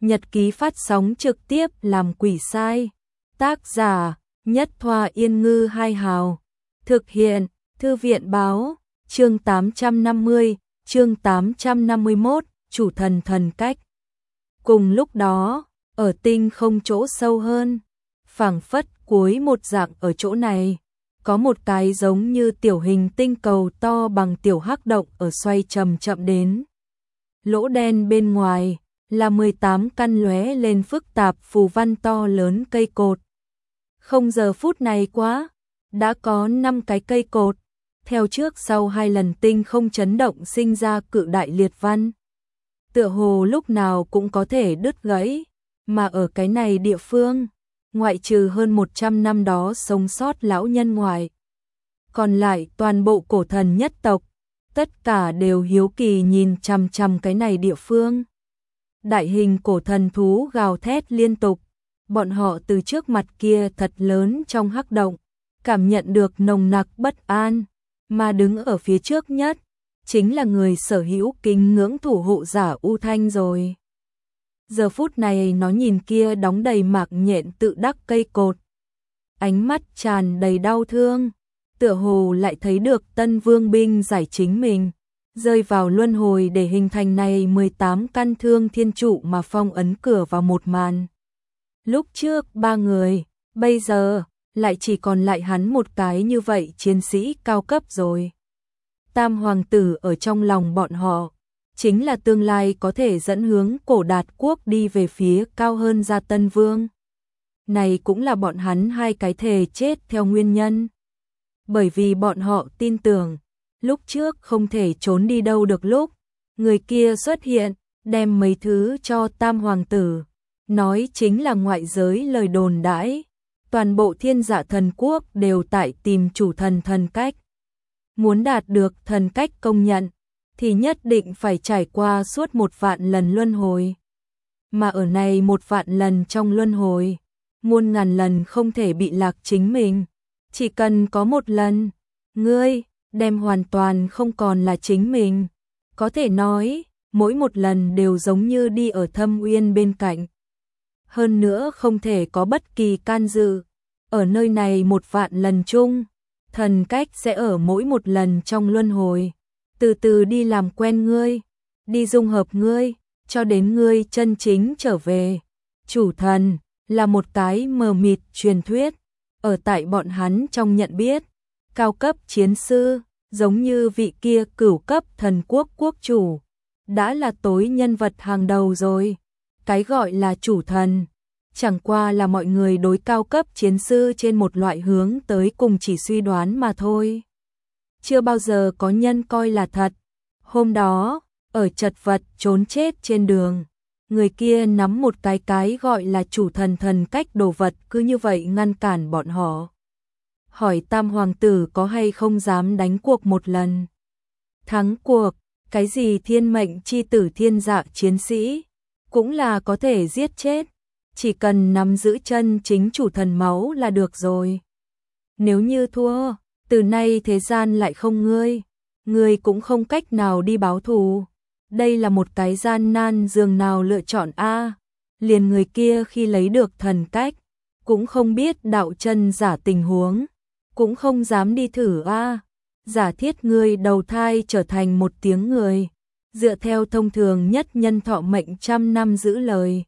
Nhật ký phát sóng trực tiếp làm quỷ sai. Tác giả Nhất Thoa Yên Ngư Hai Hào. Thực hiện Thư viện Báo. Chương 850, chương 851, chủ thần thần cách. Cùng lúc đó, ở tinh không chỗ sâu hơn, phảng phất cuối một dạng ở chỗ này, có một cái giống như tiểu hình tinh cầu to bằng tiểu hắc động ở xoay chậm chậm đến. Lỗ đen bên ngoài là 18 căn lóe lên phức tạp phù văn to lớn cây cột. Không giờ phút này quá, đã có 5 cái cây cột, theo trước sau 2 lần tinh không chấn động sinh ra cự đại liệt văn. Tựa hồ lúc nào cũng có thể đứt gãy, mà ở cái này địa phương, ngoại trừ hơn 100 năm đó sống sót lão nhân ngoài, còn lại toàn bộ cổ thần nhất tộc, tất cả đều hiếu kỳ nhìn chằm chằm cái này địa phương. Đại hình cổ thần thú gào thét liên tục, bọn họ từ trước mặt kia thật lớn trong hắc động, cảm nhận được nồng nặc bất an, mà đứng ở phía trước nhất, chính là người sở hữu kính ngưỡng thủ hộ giả U Thanh rồi. Giờ phút này nó nhìn kia đóng đầy mạc nhện tự đắc cây cột, ánh mắt tràn đầy đau thương, tựa hồ lại thấy được tân vương binh giải chính mình, rơi vào luân hồi để hình thành này 18 căn thương thiên trụ mà phong ấn cửa vào một màn. Lúc trước 3 người, bây giờ lại chỉ còn lại hắn một cái như vậy chiến sĩ cao cấp rồi. Tam hoàng tử ở trong lòng bọn họ, chính là tương lai có thể dẫn hướng cổ đạt quốc đi về phía cao hơn ra tân vương. Này cũng là bọn hắn hai cái thề chết theo nguyên nhân. Bởi vì bọn họ tin tưởng, lúc trước không thể trốn đi đâu được lúc, người kia xuất hiện, đem mấy thứ cho tam hoàng tử, nói chính là ngoại giới lời đồn đãi. Toàn bộ thiên dạ thần quốc đều tại tìm chủ thần thần cách. Muốn đạt được thần cách công nhận, thì nhất định phải trải qua suốt 1 vạn lần luân hồi. Mà ở này 1 vạn lần trong luân hồi, muôn ngàn lần không thể bị lạc chính mình. Chỉ cần có một lần, ngươi đem hoàn toàn không còn là chính mình. Có thể nói, mỗi một lần đều giống như đi ở thâm uyên bên cạnh. Hơn nữa không thể có bất kỳ can dự. Ở nơi này 1 vạn lần chung, thần cách sẽ ở mỗi một lần trong luân hồi, từ từ đi làm quen ngươi, đi dung hợp ngươi, cho đến ngươi chân chính trở về. Chủ thần là một cái mờ mịt truyền thuyết, ở tại bọn hắn trong nhận biết, cao cấp chiến sư, giống như vị kia cửu cấp thần quốc quốc chủ, đã là tối nhân vật hàng đầu rồi. Cái gọi là chủ thần, chẳng qua là mọi người đối cao cấp chiến sư trên một loại hướng tới cùng chỉ suy đoán mà thôi. Chưa bao giờ có nhân coi là thật. Hôm đó, ở chật vật trốn chết trên đường, người kia nắm một cái gọi là chủ thần thần cách đồ vật cứ như vậy ngăn cản bọn họ. Hỏi tam hoàng tử có hay không dám đánh cuộc một lần. Thắng cuộc, cái gì thiên mệnh chi tử thiên dạ chiến sĩ, cũng là có thể giết chết. Chỉ cần nắm giữ chân chính chủ thần máu là được rồi. Nếu như thua, từ nay thế gian lại không ngươi cũng không cách nào đi báo thù. Đây là một cái gian nan dường nào lựa chọn a. Liền người kia khi lấy được thần cách, cũng không biết đạo chân giả tình huống, cũng không dám đi thử a. Giả thiết ngươi đầu thai trở thành một tiếng người, dựa theo thông thường nhất nhân thọ mệnh 100 năm giữ lời.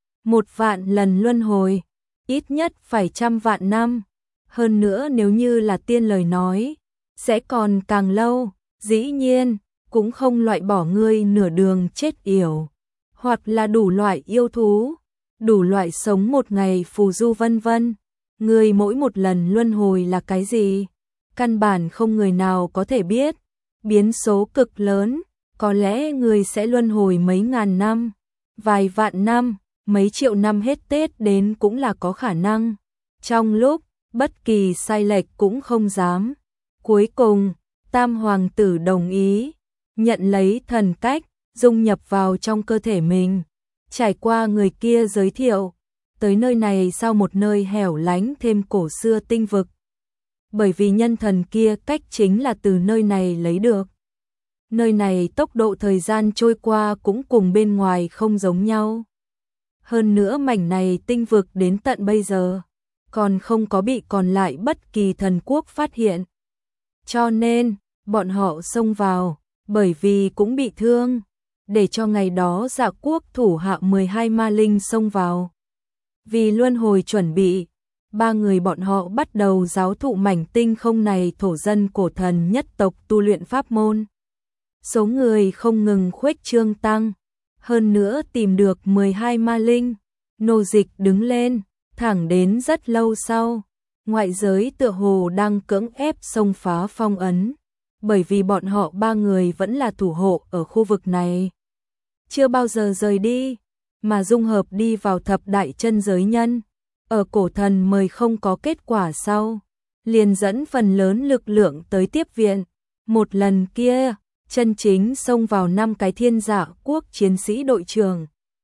1 vạn lần luân hồi, ít nhất phải 100 vạn năm. Hơn nữa nếu như là tiên lời nói, sẽ còn càng lâu. Dĩ nhiên, cũng không loại bỏ ngươi nửa đường chết yểu, hoặc là đủ loại yêu thú, đủ loại sống một ngày phù du vân vân. Ngươi mỗi một lần luân hồi là cái gì? Căn bản không người nào có thể biết. Biến số cực lớn, có lẽ ngươi sẽ luân hồi mấy ngàn năm, vài vạn năm, mấy triệu năm hết Tết đến cũng là có khả năng. Trong lúc, bất kỳ sai lệch cũng không dám. Cuối cùng, tam hoàng tử đồng ý, nhận lấy thần cách, dung nhập vào trong cơ thể mình. Trải qua người kia giới thiệu, tới nơi này sau một nơi hẻo lánh thêm cổ xưa tinh vực. Bởi vì nhân thần kia cách chính là từ nơi này lấy được. Nơi này tốc độ thời gian trôi qua cũng cùng bên ngoài không giống nhau. Hơn nữa mảnh này tinh vực đến tận bây giờ, còn không có bị còn lại bất kỳ thần quốc phát hiện. Cho nên, bọn họ xông vào, bởi vì cũng bị thương, để cho ngày đó Dạ quốc thủ hạ 12 ma linh xông vào. Vì luân hồi chuẩn bị, ba người bọn họ bắt đầu giáo thụ mảnh tinh không này thổ dân cổ thần nhất tộc tu luyện pháp môn. Số người không ngừng khuếch trương tăng, hơn nữa tìm được 12 ma linh, nô dịch đứng lên, thẳng đến rất lâu sau, ngoại giới tựa hồ đang cưỡng ép xông phá phong ấn, bởi vì bọn họ ba người vẫn là thủ hộ ở khu vực này. Chưa bao giờ rời đi, mà dung hợp đi vào thập đại chân giới nhân, ở cổ thần mời không có kết quả sau, liền dẫn phần lớn lực lượng tới tiếp viện. Một lần kia, chân chính xông vào 5 cái thiên dạ quốc chiến sĩ đội trưởng.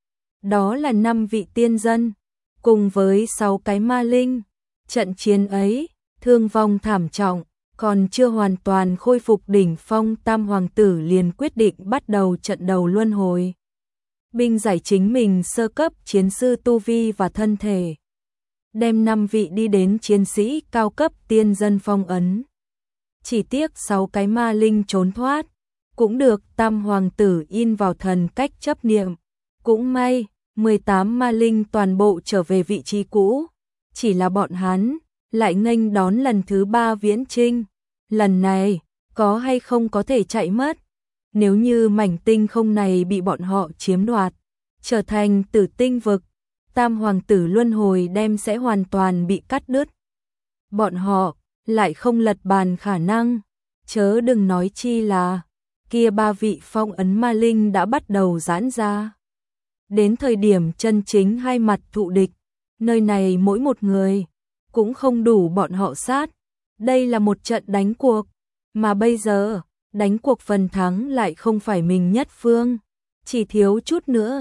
Đó là 5 vị tiên dân, cùng với 6 cái ma linh. Trận chiến ấy, thương vong thảm trọng, còn chưa hoàn toàn khôi phục đỉnh phong Tam Hoàng tử liền quyết định bắt đầu trận đầu luân hồi. Binh giải chính mình sơ cấp chiến sư tu vi và thân thể. Đem 5 vị đi đến chiến sĩ cao cấp tiên dân phong ấn. Chỉ tiếc 6 cái ma linh trốn thoát, cũng được Tam Hoàng tử in vào thần cách chấp niệm. Cũng may, 18 ma linh toàn bộ trở về vị trí cũ, chỉ là bọn hắn lại nghênh đón lần thứ 3 viễn chinh. Lần này, có hay không có thể chạy mất? Nếu như mảnh tinh không này bị bọn họ chiếm đoạt, trở thành tử tinh vực, Tam Hoàng tử luân hồi đem sẽ hoàn toàn bị cắt đứt. Bọn họ lại không lật bàn khả năng, chớ đừng nói chi là kia 3 vị phong ấn ma linh đã bắt đầu giãn ra. Đến thời điểm chân chính hai mặt thụ địch, nơi này mỗi một người cũng không đủ bọn họ sát. Đây là một trận đánh cuộc, mà bây giờ, đánh cuộc phần thắng lại không phải mình nhất phương, chỉ thiếu chút nữa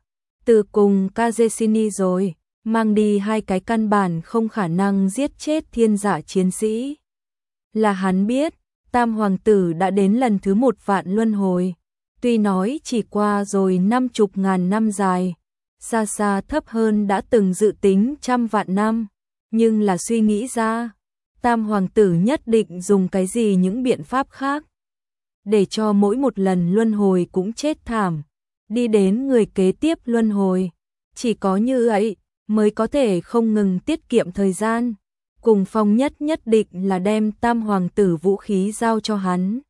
từ cùng Kazeshini rồi, mang đi 2 cái căn bản không khả năng giết chết thiên dạ chiến sĩ. Là hắn biết, Tam Hoàng tử đã đến lần thứ 1 vạn luân hồi, tuy nói chỉ qua rồi 50.000 năm dài, xa xa thấp hơn đã từng dự tính 100 vạn năm, nhưng là suy nghĩ ra, Tam Hoàng tử nhất định dùng cái gì những biện pháp khác, để cho mỗi một lần luân hồi cũng chết thảm, đi đến người kế tiếp luân hồi. Chỉ có như vậy mới có thể không ngừng tiết kiệm thời gian. Cùng Phong nhất định là đem Tam Hoàng tử vũ khí giao cho hắn.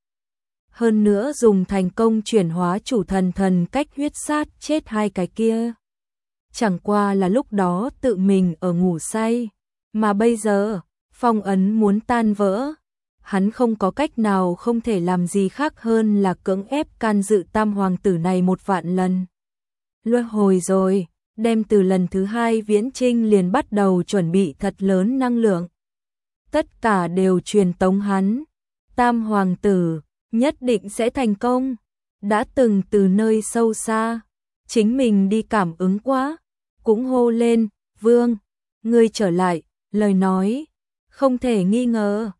Hơn nữa dùng thành công chuyển hóa chủ thần cách huyết sát chết 2 cái kia. Chẳng qua là lúc đó tự mình ở ngủ say, mà bây giờ phong ấn muốn tan vỡ, hắn không có cách nào không thể làm gì khác hơn là cưỡng ép can dự Tam Hoàng tử này 1 vạn lần. Luân hồi rồi, đem từ lần thứ 2 viễn chinh liền bắt đầu chuẩn bị thật lớn năng lượng. Tất cả đều truyền tống hắn. Tam Hoàng tử nhất định sẽ thành công. Đã từng từ nơi sâu xa, chính mình đi cảm ứng quá, cũng hô lên, Vương, ngươi trở lại, lời nói, không thể nghi ngờ.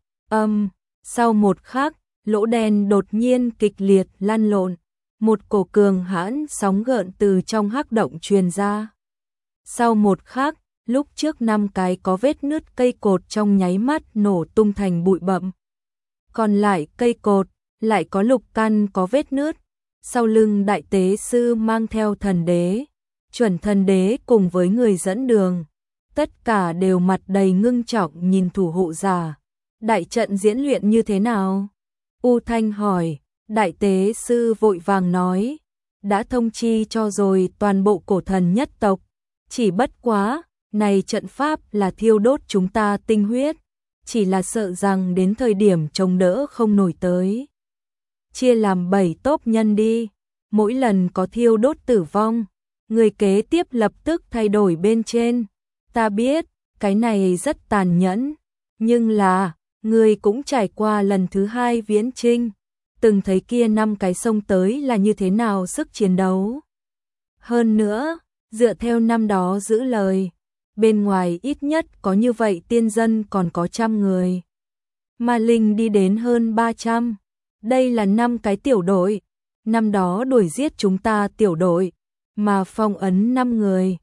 Sau một khắc, lỗ đen đột nhiên kịch liệt lăn lộn, một cổ cường hãn sóng gợn từ trong hắc động truyền ra. Sau một khắc, lúc trước 5 cái có vết nứt cây cột trong nháy mắt nổ tung thành bụi bặm. Còn lại cây cột, lại có lục căn có vết nứt. Sau lưng đại tế sư mang theo thần đế, chuẩn thần đế cùng với người dẫn đường. Tất cả đều mặt đầy ngưng trọng nhìn thủ hộ giả. Đại trận diễn luyện như thế nào? U Thanh hỏi, đại tế sư vội vàng nói, đã thông chi cho rồi toàn bộ cổ thần nhất tộc. Chỉ bất quá, này trận pháp là thiêu đốt chúng ta tinh huyết, chỉ là sợ rằng đến thời điểm chống đỡ không nổi tới. Chia làm 7 tốp nhân đi, mỗi lần có thiêu đốt tử vong, người kế tiếp lập tức thay đổi bên trên. Ta biết, cái này rất tàn nhẫn, nhưng là, người cũng trải qua lần thứ 2 viễn chinh, từng thấy kia 5 cái sông tới là như thế nào sức chiến đấu. Hơn nữa, dựa theo năm đó giữ lời, bên ngoài ít nhất có như vậy tiên dân còn có 100 người. Ma linh đi đến hơn 300. Đây là 5 cái tiểu đội. Năm đó đuổi giết chúng ta tiểu đội, mà phong ấn 5 người.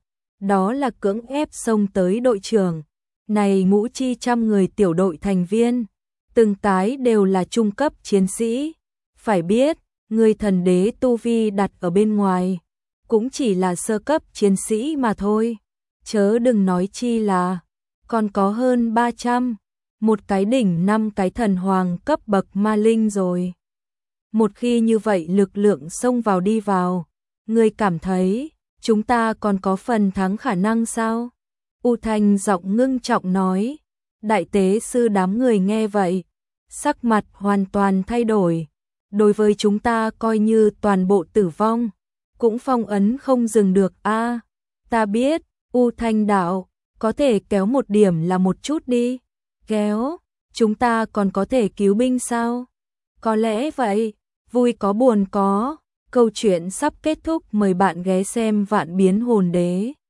đó là cưỡng ép xông tới đội trưởng. Này ngũ chi trăm người tiểu đội thành viên, từng cái đều là trung cấp chiến sĩ. Phải biết, người thần đế tu vi đặt ở bên ngoài, cũng chỉ là sơ cấp chiến sĩ mà thôi. Chớ đừng nói chi là, còn có hơn 300, một cái đỉnh 5 cái thần hoàng cấp bậc ma linh rồi. Một khi như vậy lực lượng xông vào đi vào, người cảm thấy, chúng ta còn có phần thắng khả năng sao? U Thanh giọng ngưng trọng nói. Đại tế sư đám người nghe vậy, sắc mặt hoàn toàn thay đổi. Đối với chúng ta coi như toàn bộ tử vong, cũng phong ấn không dừng được a. Ta biết, U Thanh đạo, có thể kéo một điểm là một chút đi. Kéo, chúng ta còn có thể cứu binh sao? Có lẽ vậy, vui có buồn có. Câu chuyện sắp kết thúc, mời bạn ghé xem Vạn Biến Hồn Đế.